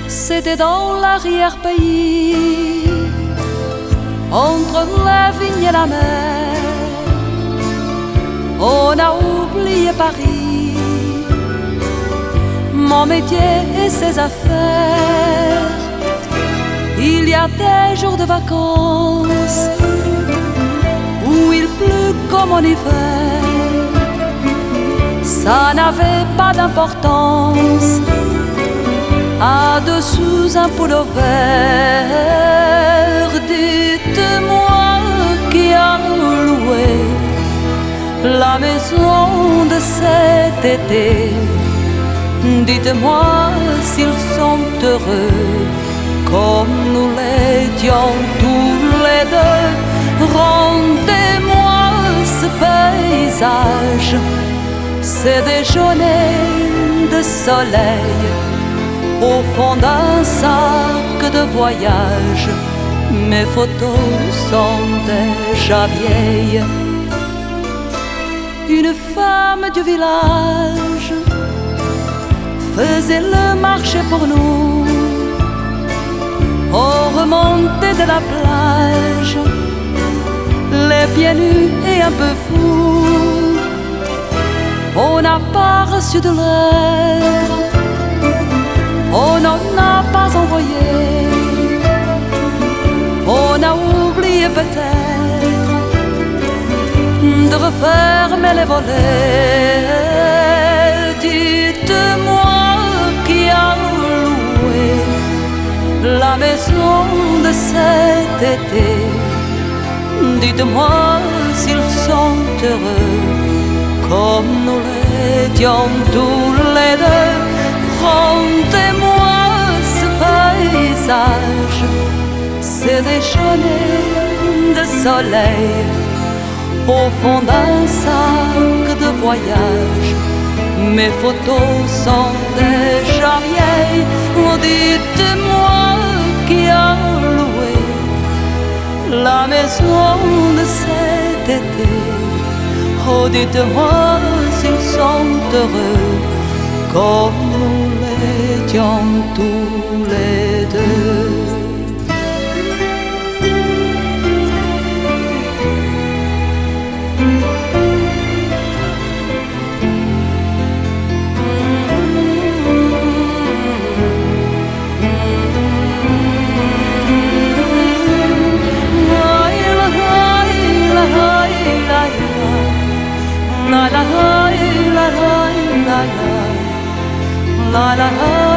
C'était dans l'arrière-pays, entre la vigne et la mer. On a oublié Paris, mon métier et ses affaires. Il y a des jours de vacances où il pleut comme en hiver. Ça n'avait pas d'importance, à dessous un pullover. Dites-moi qui a loué la maison de cet été. Dites-moi s'ils sont heureux comme nous l'étions tous les deux. Rendez-moi ce paysage, ces déjeuners de soleil au fond d'un sac de voyage. Mes photos sont déjà vieilles. Une femme du village faisait le marché pour nous. On remontait de la plage, les pieds nus et un peu fous. On n'a pas reçu de lettre, on n'en a pas envoyé. On a oublié peut-être de refermer les volets. Dites-moi qui a loué la maison de cet été. Dites-moi s'ils sont heureux comme nous l'étions tous les deux. Rendez-moi ce paysage, ces déjeuners de soleil au fond d'un sac de voyage. Mes photos sont déjà vieilles. Oh, dites-moi qui a loué la maison de cet été. Oh, dites-moi s'ils sont heureux comme nous l'étions tous les deux. La la la la la la la la la.